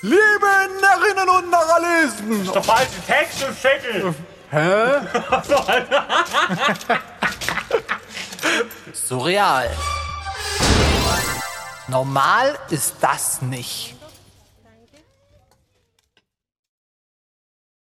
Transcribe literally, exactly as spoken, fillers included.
Liebe Narrinnen und Narralisten! Doch falsche Text im Zettel. Hä? Surreal. Normal ist das nicht.